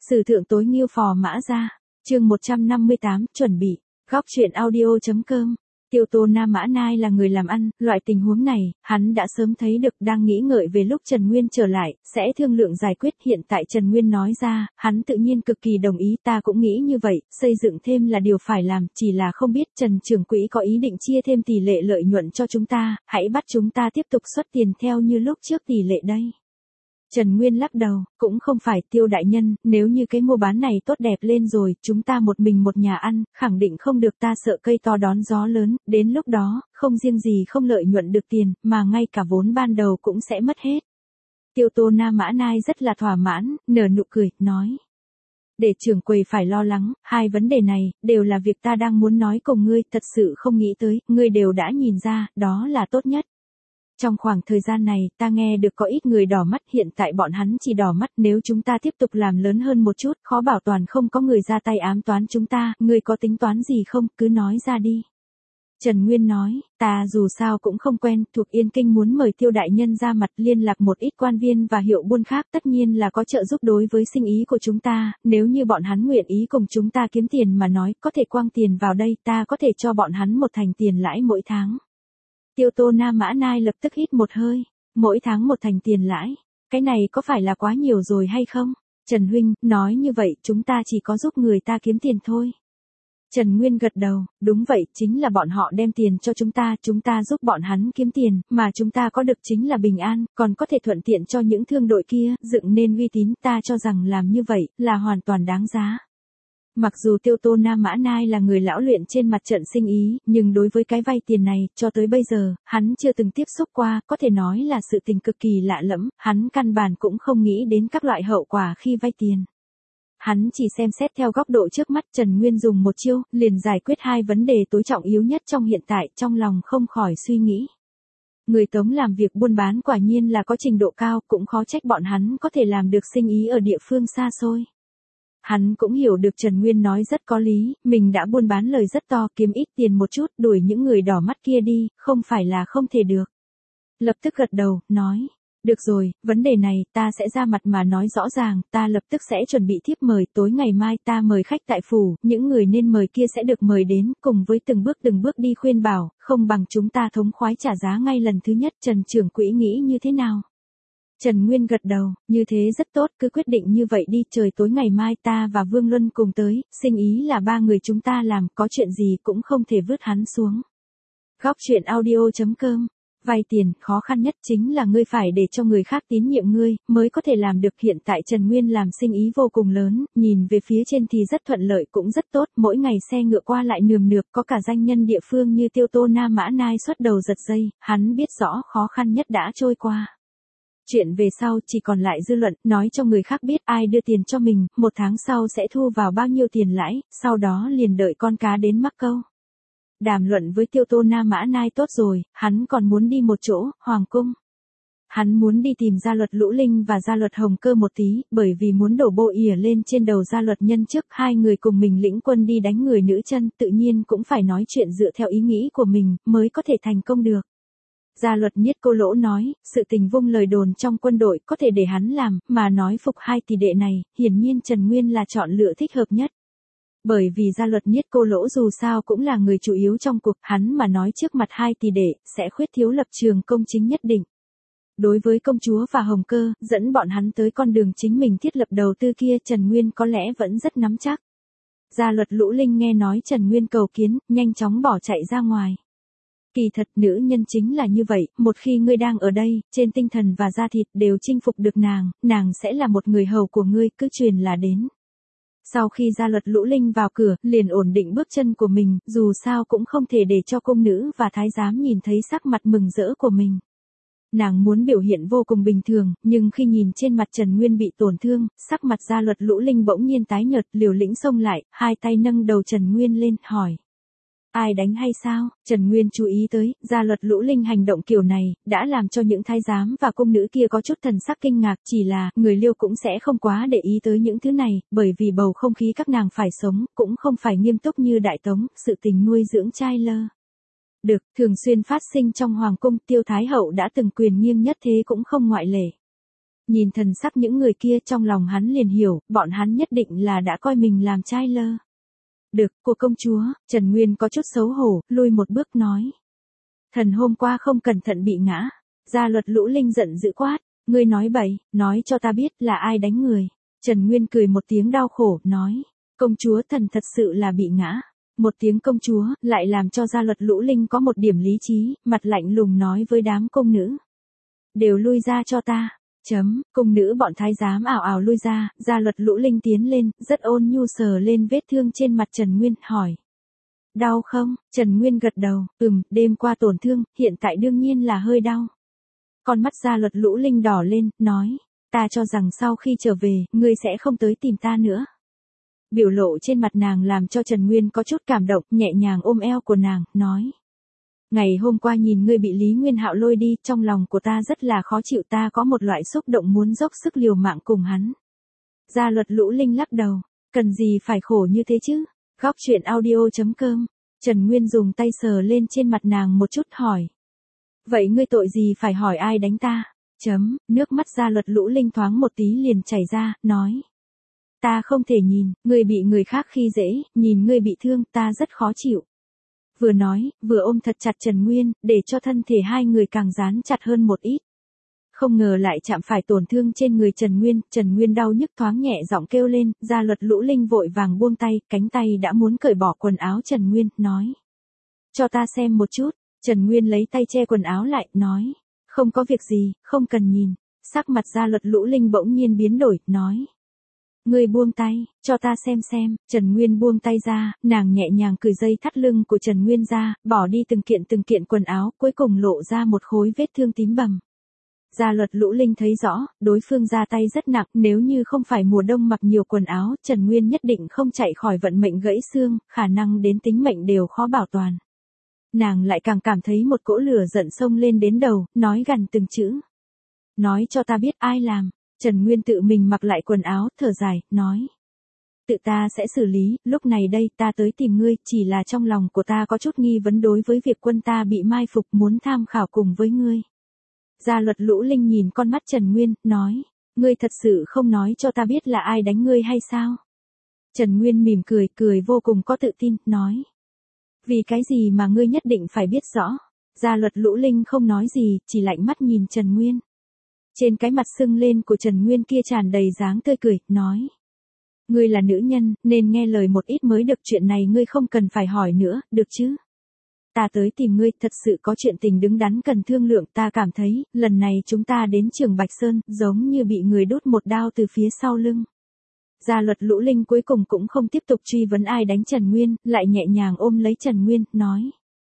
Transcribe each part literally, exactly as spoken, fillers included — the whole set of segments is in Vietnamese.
Sử thượng tối nghiêu phò mã ra. Chương một trăm năm mươi tám, chuẩn bị. Góc truyện audio.com. Tiêu Tô Nam Mã Nai là người làm ăn, loại tình huống này, hắn đã sớm thấy được, đang nghĩ ngợi về lúc Trần Nguyên trở lại, sẽ thương lượng giải quyết. Hiện tại Trần Nguyên nói ra, hắn tự nhiên cực kỳ đồng ý, ta cũng nghĩ như vậy, xây dựng thêm là điều phải làm, chỉ là không biết Trần trưởng quỹ có ý định chia thêm tỷ lệ lợi nhuận cho chúng ta, hãy bắt chúng ta tiếp tục xuất tiền theo như lúc trước tỷ lệ đây. Trần Nguyên lắc đầu, cũng không phải Tiêu đại nhân, nếu như cái mua bán này tốt đẹp lên rồi, chúng ta một mình một nhà ăn, khẳng định không được, ta sợ cây to đón gió lớn, đến lúc đó, không riêng gì không lợi nhuận được tiền, mà ngay cả vốn ban đầu cũng sẽ mất hết. Tiêu Tô Nam Mã Nai rất là thỏa mãn, nở nụ cười, nói. Để trưởng quầy phải lo lắng, hai vấn đề này, đều là việc ta đang muốn nói cùng ngươi, thật sự không nghĩ tới, ngươi đều đã nhìn ra, đó là tốt nhất. Trong khoảng thời gian này, ta nghe được có ít người đỏ mắt, hiện tại bọn hắn chỉ đỏ mắt, nếu chúng ta tiếp tục làm lớn hơn một chút, khó bảo toàn không có người ra tay ám toán chúng ta, ngươi có tính toán gì không, cứ nói ra đi. Trần Nguyên nói, ta dù sao cũng không quen, thuộc Yên Kinh muốn mời Tiêu đại nhân ra mặt, liên lạc một ít quan viên và hiệu buôn khác, tất nhiên là có trợ giúp đối với sinh ý của chúng ta, nếu như bọn hắn nguyện ý cùng chúng ta kiếm tiền mà nói, có thể quăng tiền vào đây, ta có thể cho bọn hắn một thành tiền lãi mỗi tháng. Tiêu Tô Nam Mã Nai lập tức hít một hơi, mỗi tháng một thành tiền lãi, cái này có phải là quá nhiều rồi hay không? Trần huynh, nói như vậy, chúng ta chỉ có giúp người ta kiếm tiền thôi. Trần Nguyên gật đầu, đúng vậy, chính là bọn họ đem tiền cho chúng ta, chúng ta giúp bọn hắn kiếm tiền, mà chúng ta có được chính là bình an, còn có thể thuận tiện cho những thương đội kia, dựng nên uy tín, ta cho rằng làm như vậy, là hoàn toàn đáng giá. Mặc dù Tiêu Tô Nam Mã Nai là người lão luyện trên mặt trận sinh ý, nhưng đối với cái vay tiền này, cho tới bây giờ, hắn chưa từng tiếp xúc qua, có thể nói là sự tình cực kỳ lạ lẫm, hắn căn bản cũng không nghĩ đến các loại hậu quả khi vay tiền. Hắn chỉ xem xét theo góc độ trước mắt, Trần Nguyên dùng một chiêu, liền giải quyết hai vấn đề tối trọng yếu nhất trong hiện tại, trong lòng không khỏi suy nghĩ. Người Tống làm việc buôn bán quả nhiên là có trình độ cao, cũng khó trách bọn hắn có thể làm được sinh ý ở địa phương xa xôi. Hắn cũng hiểu được Trần Nguyên nói rất có lý, mình đã buôn bán lời rất to, kiếm ít tiền một chút, đuổi những người đỏ mắt kia đi, không phải là không thể được. Lập tức gật đầu, nói, được rồi, vấn đề này, ta sẽ ra mặt mà nói rõ ràng, ta lập tức sẽ chuẩn bị thiếp mời, tối ngày mai ta mời khách tại phủ, những người nên mời kia sẽ được mời đến, cùng với từng bước từng bước đi khuyên bảo, không bằng chúng ta thống khoái trả giá ngay lần thứ nhất. Trần trưởng quỹ nghĩ như thế nào? Trần Nguyên gật đầu, như thế rất tốt, cứ quyết định như vậy đi, trời tối ngày mai ta và Vương Luân cùng tới, sinh ý là ba người chúng ta làm, có chuyện gì cũng không thể vứt hắn xuống. Góc truyện audio.com. Vay tiền, khó khăn nhất chính là ngươi phải để cho người khác tín nhiệm ngươi, mới có thể làm được. Hiện tại Trần Nguyên làm sinh ý vô cùng lớn, nhìn về phía trên thì rất thuận lợi cũng rất tốt, mỗi ngày xe ngựa qua lại nườm nượp, có cả danh nhân địa phương như Tiêu Tô Nam Mã Nai xuất đầu giật dây, hắn biết rõ khó khăn nhất đã trôi qua. Chuyện về sau chỉ còn lại dư luận, nói cho người khác biết ai đưa tiền cho mình, một tháng sau sẽ thu vào bao nhiêu tiền lãi, sau đó liền đợi con cá đến mắc câu. Đàm luận với Tiêu Tô Nam Mã Nai tốt rồi, hắn còn muốn đi một chỗ, Hoàng Cung. Hắn muốn đi tìm Gia Luật Lũ Linh và Gia Luật Hồng Cơ một tí, bởi vì muốn đổ bộ ỉa lên trên đầu Gia Luật Nhân trước, hai người cùng mình lĩnh quân đi đánh người nữ chân, tự nhiên cũng phải nói chuyện dựa theo ý nghĩ của mình, mới có thể thành công được. Gia Luật Niết Cô Lỗ nói, sự tình vung lời đồn trong quân đội có thể để hắn làm, mà nói phục hai tỷ đệ này, hiển nhiên Trần Nguyên là chọn lựa thích hợp nhất. Bởi vì Gia Luật Niết Cô Lỗ dù sao cũng là người chủ yếu trong cuộc, hắn mà nói trước mặt hai tỷ đệ, sẽ khuyết thiếu lập trường công chính nhất định. Đối với công chúa và Hồng Cơ, dẫn bọn hắn tới con đường chính mình thiết lập đầu tư kia, Trần Nguyên có lẽ vẫn rất nắm chắc. Gia Luật Lũ Linh nghe nói Trần Nguyên cầu kiến, nhanh chóng bỏ chạy ra ngoài. Kỳ thật nữ nhân chính là như vậy, một khi ngươi đang ở đây, trên tinh thần và da thịt đều chinh phục được nàng, nàng sẽ là một người hầu của ngươi, cứ truyền là đến. Sau khi Gia Luật Lũ Linh vào cửa, liền ổn định bước chân của mình, dù sao cũng không thể để cho cung nữ và thái giám nhìn thấy sắc mặt mừng rỡ của mình. Nàng muốn biểu hiện vô cùng bình thường, nhưng khi nhìn trên mặt Trần Nguyên bị tổn thương, sắc mặt Gia Luật Lũ Linh bỗng nhiên tái nhợt, liều lĩnh xông lại, hai tay nâng đầu Trần Nguyên lên, hỏi. Ai đánh hay sao? Trần Nguyên chú ý tới, Gia Luật Lũ Linh hành động kiểu này, đã làm cho những thái giám và cung nữ kia có chút thần sắc kinh ngạc, chỉ là, người Liêu cũng sẽ không quá để ý tới những thứ này, bởi vì bầu không khí các nàng phải sống, cũng không phải nghiêm túc như Đại Tống, sự tình nuôi dưỡng trai lơ. Được, thường xuyên phát sinh trong Hoàng Cung, Tiêu Thái Hậu đã từng quyền nghiêng nhất thế cũng không ngoại lệ. Nhìn thần sắc những người kia trong lòng hắn liền hiểu, bọn hắn nhất định là đã coi mình làm trai lơ. Được, cô công chúa, Trần Nguyên có chút xấu hổ, lui một bước nói. Thần hôm qua không cẩn thận bị ngã. Gia Luật Lũ Linh giận dữ quát, ngươi nói bậy, nói cho ta biết là ai đánh người. Trần Nguyên cười một tiếng đau khổ, nói, công chúa thần thật sự là bị ngã. Một tiếng công chúa, lại làm cho Gia Luật Lũ Linh có một điểm lý trí, mặt lạnh lùng nói với đám công nữ. Đều lui ra cho ta. Chấm, cung nữ bọn thái giám ảo ảo lui ra, Gia Luật Lũ Linh tiến lên, rất ôn nhu sờ lên vết thương trên mặt Trần Nguyên, hỏi. Đau không? Trần Nguyên gật đầu, ừm, đêm qua tổn thương, hiện tại đương nhiên là hơi đau. Con mắt Gia Luật Lũ Linh đỏ lên, nói, ta cho rằng sau khi trở về, ngươi sẽ không tới tìm ta nữa. Biểu lộ trên mặt nàng làm cho Trần Nguyên có chút cảm động, nhẹ nhàng ôm eo của nàng, nói. Ngày hôm qua nhìn ngươi bị Lý Nguyên Hạo lôi đi, trong lòng của ta rất là khó chịu, ta có một loại xúc động muốn dốc sức liều mạng cùng hắn. Gia Luật Lũ Linh lắc đầu, cần gì phải khổ như thế chứ? Góc truyện audio chấm com. Trần Nguyên dùng tay sờ lên trên mặt nàng một chút hỏi. Vậy ngươi tội gì phải hỏi ai đánh ta? Chấm, nước mắt Gia Luật Lũ Linh thoáng một tí liền chảy ra, nói. Ta không thể nhìn, ngươi bị người khác khi dễ, nhìn ngươi bị thương, ta rất khó chịu. Vừa nói, vừa ôm thật chặt Trần Nguyên, để cho thân thể hai người càng dán chặt hơn một ít. Không ngờ lại chạm phải tổn thương trên người Trần Nguyên, Trần Nguyên đau nhức thoáng nhẹ giọng kêu lên, Gia Luật Lũ Linh vội vàng buông tay, cánh tay đã muốn cởi bỏ quần áo Trần Nguyên, nói. Cho ta xem một chút, Trần Nguyên lấy tay che quần áo lại, nói. Không có việc gì, không cần nhìn. Sắc mặt Gia Luật Lũ Linh bỗng nhiên biến đổi, nói. Ngươi buông tay, cho ta xem xem. Trần Nguyên buông tay ra, nàng nhẹ nhàng cởi dây thắt lưng của Trần Nguyên ra, bỏ đi từng kiện từng kiện quần áo, cuối cùng lộ ra một khối vết thương tím bầm. Gia Luật Lũ Linh thấy rõ, đối phương ra tay rất nặng, nếu như không phải mùa đông mặc nhiều quần áo, Trần Nguyên nhất định không chạy khỏi vận mệnh gãy xương, khả năng đến tính mệnh đều khó bảo toàn. Nàng lại càng cảm thấy một cỗ lửa giận xông lên đến đầu, nói gằn từng chữ. Nói cho ta biết ai làm. Trần Nguyên tự mình mặc lại quần áo, thở dài, nói. Tự ta sẽ xử lý, lúc này đây ta tới tìm ngươi, chỉ là trong lòng của ta có chút nghi vấn đối với việc quân ta bị mai phục muốn tham khảo cùng với ngươi. Gia Luật Lũ Linh nhìn con mắt Trần Nguyên, nói. Ngươi thật sự không nói cho ta biết là ai đánh ngươi hay sao? Trần Nguyên mỉm cười, cười vô cùng có tự tin, nói. Vì cái gì mà ngươi nhất định phải biết rõ? Gia Luật Lũ Linh không nói gì, chỉ lạnh mắt nhìn Trần Nguyên. Trên cái mặt sưng lên của Trần Nguyên kia tràn đầy dáng tươi cười, nói. Ngươi là nữ nhân, nên nghe lời một ít mới được, chuyện này ngươi không cần phải hỏi nữa, được chứ? Ta tới tìm ngươi, thật sự có chuyện tình đứng đắn cần thương lượng, ta cảm thấy, lần này chúng ta đến Trường Bạch Sơn, giống như bị người đốt một đao từ phía sau lưng. Gia Luật Lũ Linh cuối cùng cũng không tiếp tục truy vấn ai đánh Trần Nguyên, lại nhẹ nhàng ôm lấy Trần Nguyên, nói.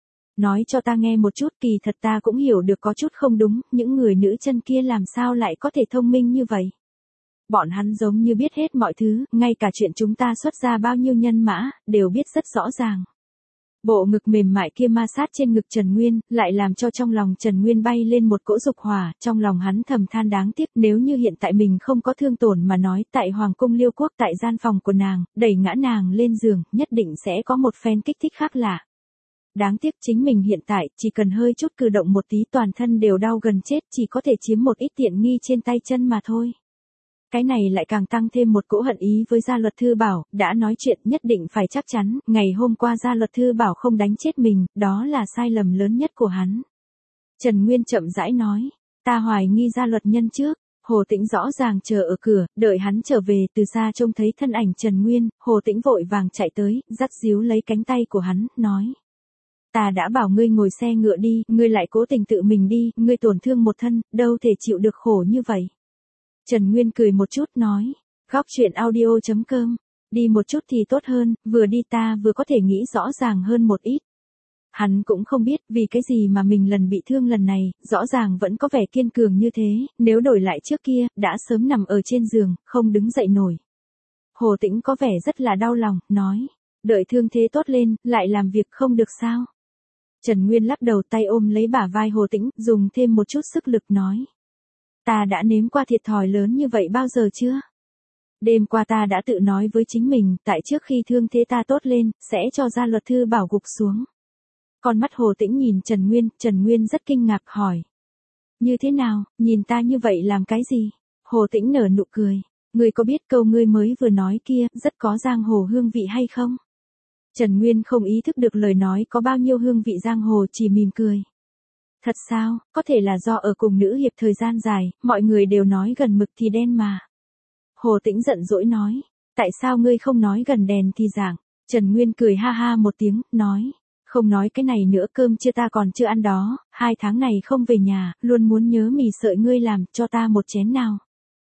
Nói cho ta nghe một chút, kỳ thật ta cũng hiểu được có chút không đúng, những người nữ chân kia làm sao lại có thể thông minh như vậy. Bọn hắn giống như biết hết mọi thứ, ngay cả chuyện chúng ta xuất ra bao nhiêu nhân mã, đều biết rất rõ ràng. Bộ ngực mềm mại kia ma sát trên ngực Trần Nguyên, lại làm cho trong lòng Trần Nguyên bay lên một cỗ dục hỏa, trong lòng hắn thầm than đáng tiếc, nếu như hiện tại mình không có thương tổn mà nói, tại Hoàng cung Liêu Quốc, tại gian phòng của nàng, đẩy ngã nàng lên giường, nhất định sẽ có một phen kích thích khác lạ. Đáng tiếc chính mình hiện tại, chỉ cần hơi chút cử động một tí toàn thân đều đau gần chết, chỉ có thể chiếm một ít tiện nghi trên tay chân mà thôi. Cái này lại càng tăng thêm một cỗ hận ý với Gia Luật Thư Bảo, đã nói chuyện nhất định phải chắc chắn, ngày hôm qua Gia Luật Thư Bảo không đánh chết mình, đó là sai lầm lớn nhất của hắn. Trần Nguyên chậm rãi nói, ta hoài nghi Gia Luật nhân trước. Hồ Tĩnh rõ ràng chờ ở cửa, đợi hắn trở về, từ xa trông thấy thân ảnh Trần Nguyên, Hồ Tĩnh vội vàng chạy tới, dắt díu lấy cánh tay của hắn, nói. Ta đã bảo ngươi ngồi xe ngựa đi, ngươi lại cố tình tự mình đi, ngươi tổn thương một thân, đâu thể chịu được khổ như vậy. Trần Nguyên cười một chút nói, góc truyện audio chấm com, đi một chút thì tốt hơn, vừa đi ta vừa có thể nghĩ rõ ràng hơn một ít. Hắn cũng không biết vì cái gì mà mình lần bị thương lần này, rõ ràng vẫn có vẻ kiên cường như thế, nếu đổi lại trước kia, đã sớm nằm ở trên giường, không đứng dậy nổi. Hồ Tĩnh có vẻ rất là đau lòng, nói, đợi thương thế tốt lên, lại làm việc không được sao. Trần Nguyên lắc đầu, tay ôm lấy bả vai Hồ Tĩnh, dùng thêm một chút sức lực nói. Ta đã nếm qua thiệt thòi lớn như vậy bao giờ chưa? Đêm qua ta đã tự nói với chính mình, tại trước khi thương thế ta tốt lên, sẽ cho Gia Luật Thư Bảo gục xuống. Con mắt Hồ Tĩnh nhìn Trần Nguyên, Trần Nguyên rất kinh ngạc hỏi. Như thế nào, nhìn ta như vậy làm cái gì? Hồ Tĩnh nở nụ cười. Ngươi có biết câu ngươi mới vừa nói kia, rất có giang hồ hương vị hay không? Trần Nguyên không ý thức được lời nói có bao nhiêu hương vị giang hồ, chỉ mỉm cười. Thật sao, có thể là do ở cùng nữ hiệp thời gian dài, mọi người đều nói gần mực thì đen mà. Hồ Tĩnh giận dỗi nói. Tại sao ngươi không nói gần đèn thì rạng? Trần Nguyên cười ha ha một tiếng, nói. Không nói cái này nữa, cơm chưa ta còn chưa ăn đó, hai tháng này không về nhà, luôn muốn nhớ mì sợi ngươi làm, cho ta một chén nào.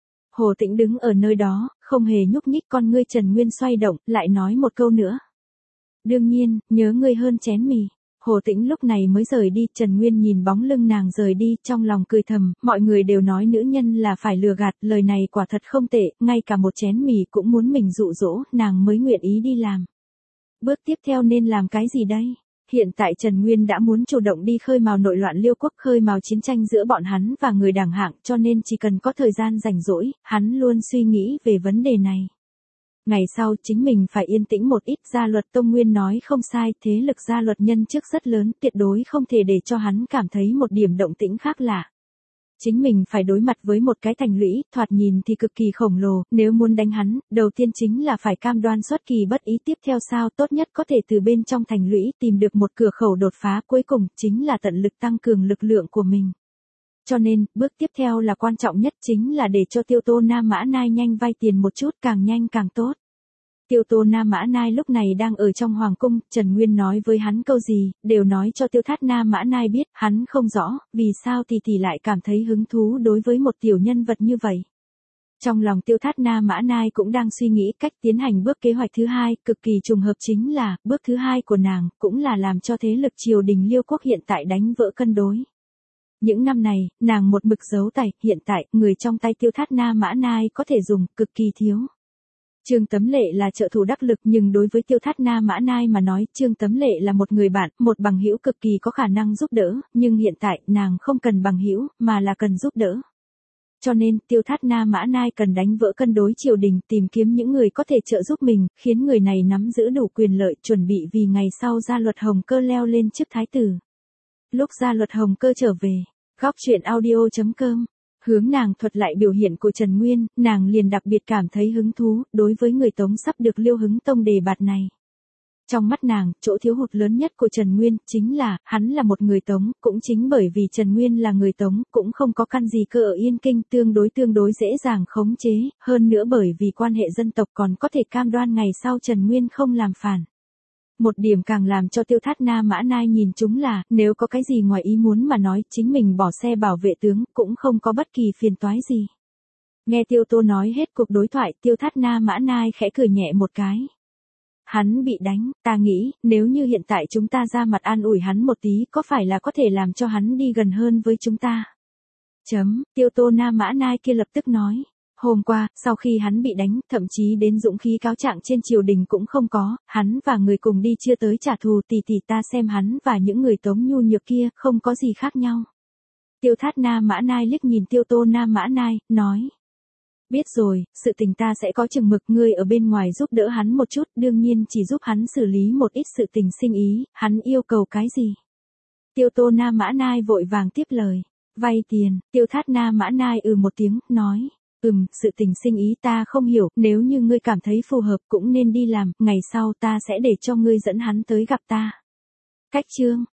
Hồ Tĩnh đứng ở nơi đó, không hề nhúc nhích, con ngươi Trần Nguyên xoay động, lại nói một câu nữa. Đương nhiên, nhớ ngươi hơn chén mì. Hồ Tĩnh lúc này mới rời đi, Trần Nguyên nhìn bóng lưng nàng rời đi, trong lòng cười thầm, mọi người đều nói nữ nhân là phải lừa gạt, lời này quả thật không tệ, ngay cả một chén mì cũng muốn mình dụ dỗ, nàng mới nguyện ý đi làm. Bước tiếp theo nên làm cái gì đây? Hiện tại Trần Nguyên đã muốn chủ động đi khơi mào nội loạn Liêu quốc, khơi mào chiến tranh giữa bọn hắn và người đảng hạng, cho nên chỉ cần có thời gian rảnh rỗi, hắn luôn suy nghĩ về vấn đề này. Ngày sau chính mình phải yên tĩnh một ít, gia luật Tông Nguyên nói không sai, thế lực gia luật nhân trước rất lớn, tuyệt đối không thể để cho hắn cảm thấy một điểm động tĩnh khác lạ. Chính mình phải đối mặt với một cái thành lũy, thoạt nhìn thì cực kỳ khổng lồ, nếu muốn đánh hắn, đầu tiên chính là phải cam đoan xuất kỳ bất ý, tiếp theo sao tốt nhất có thể từ bên trong thành lũy tìm được một cửa khẩu đột phá, cuối cùng chính là tận lực tăng cường lực lượng của mình. Cho nên, bước tiếp theo là quan trọng nhất, chính là để cho Tiêu Tô Nam Mã Nai nhanh vay tiền một chút, càng nhanh càng tốt. Tiêu Tô Nam Mã Nai lúc này đang ở trong hoàng cung, Trần Nguyên nói với hắn câu gì, đều nói cho Tiêu Thát Nam Mã Nai biết, hắn không rõ, vì sao tỷ tỷ lại cảm thấy hứng thú đối với một tiểu nhân vật như vậy. Trong lòng Tiêu Thát Nam Mã Nai cũng đang suy nghĩ cách tiến hành bước kế hoạch thứ hai, cực kỳ trùng hợp chính là, bước thứ hai của nàng, cũng là làm cho thế lực triều đình Liêu quốc hiện tại đánh vỡ cân đối. Những năm này, nàng một mực giấu tài, hiện tại, người trong tay Tiêu Thát Nam Mã Nai có thể dùng, cực kỳ thiếu. Trương Tấm Lệ là trợ thủ đắc lực, nhưng đối với Tiêu Thát Nam Mã Nai mà nói, Trương Tấm Lệ là một người bạn, một bằng hữu cực kỳ có khả năng giúp đỡ, nhưng hiện tại, nàng không cần bằng hữu, mà là cần giúp đỡ. Cho nên, Tiêu Thát Nam Mã Nai cần đánh vỡ cân đối triều đình, tìm kiếm những người có thể trợ giúp mình, khiến người này nắm giữ đủ quyền lợi, chuẩn bị vì ngày sau gia luật Hồng Cơ leo lên chức thái tử. Lúc gia luật Hồng Cơ trở về, góc truyện audio chấm com, hướng nàng thuật lại biểu hiện của Trần Nguyên, nàng liền đặc biệt cảm thấy hứng thú, đối với người Tống sắp được Liêu Hứng Tông đề bạt này. Trong mắt nàng, chỗ thiếu hụt lớn nhất của Trần Nguyên, chính là, hắn là một người Tống, cũng chính bởi vì Trần Nguyên là người Tống, cũng không có căn gì cơ ở Yên Kinh, tương đối tương đối dễ dàng khống chế, hơn nữa bởi vì quan hệ dân tộc còn có thể cam đoan ngày sau Trần Nguyên không làm phản. Một điểm càng làm cho Tiêu Thát Nam Mã Nai nhìn chúng là, nếu có cái gì ngoài ý muốn mà nói, chính mình bỏ xe bảo vệ tướng, cũng không có bất kỳ phiền toái gì. Nghe Tiêu Tô nói hết cuộc đối thoại, Tiêu Thát Nam Mã Nai khẽ cười nhẹ một cái. Hắn bị đánh, ta nghĩ, nếu như hiện tại chúng ta ra mặt an ủi hắn một tí, có phải là có thể làm cho hắn đi gần hơn với chúng ta? Chấm, Tiêu Tô Nam Mã Nai kia lập tức nói. Hôm qua, sau khi hắn bị đánh, thậm chí đến dũng khí cáo trạng trên triều đình cũng không có, hắn và người cùng đi chưa tới trả thù, tỷ tỷ ta xem hắn và những người Tống nhu nhược kia, không có gì khác nhau. Tiêu Thát Nam Mã Nai liếc nhìn Tiêu Tô Nam Mã Nai, nói. Biết rồi, sự tình ta sẽ có chừng mực, ngươi ở bên ngoài giúp đỡ hắn một chút, đương nhiên chỉ giúp hắn xử lý một ít sự tình sinh ý, hắn yêu cầu cái gì? Tiêu Tô Nam Mã Nai vội vàng tiếp lời. Vay tiền, Tiêu Thát Nam Mã Nai ừ một tiếng, nói. Ừm, sự tình sinh ý ta không hiểu, nếu như ngươi cảm thấy phù hợp cũng nên đi làm, ngày sau ta sẽ để cho ngươi dẫn hắn tới gặp ta. Cách chương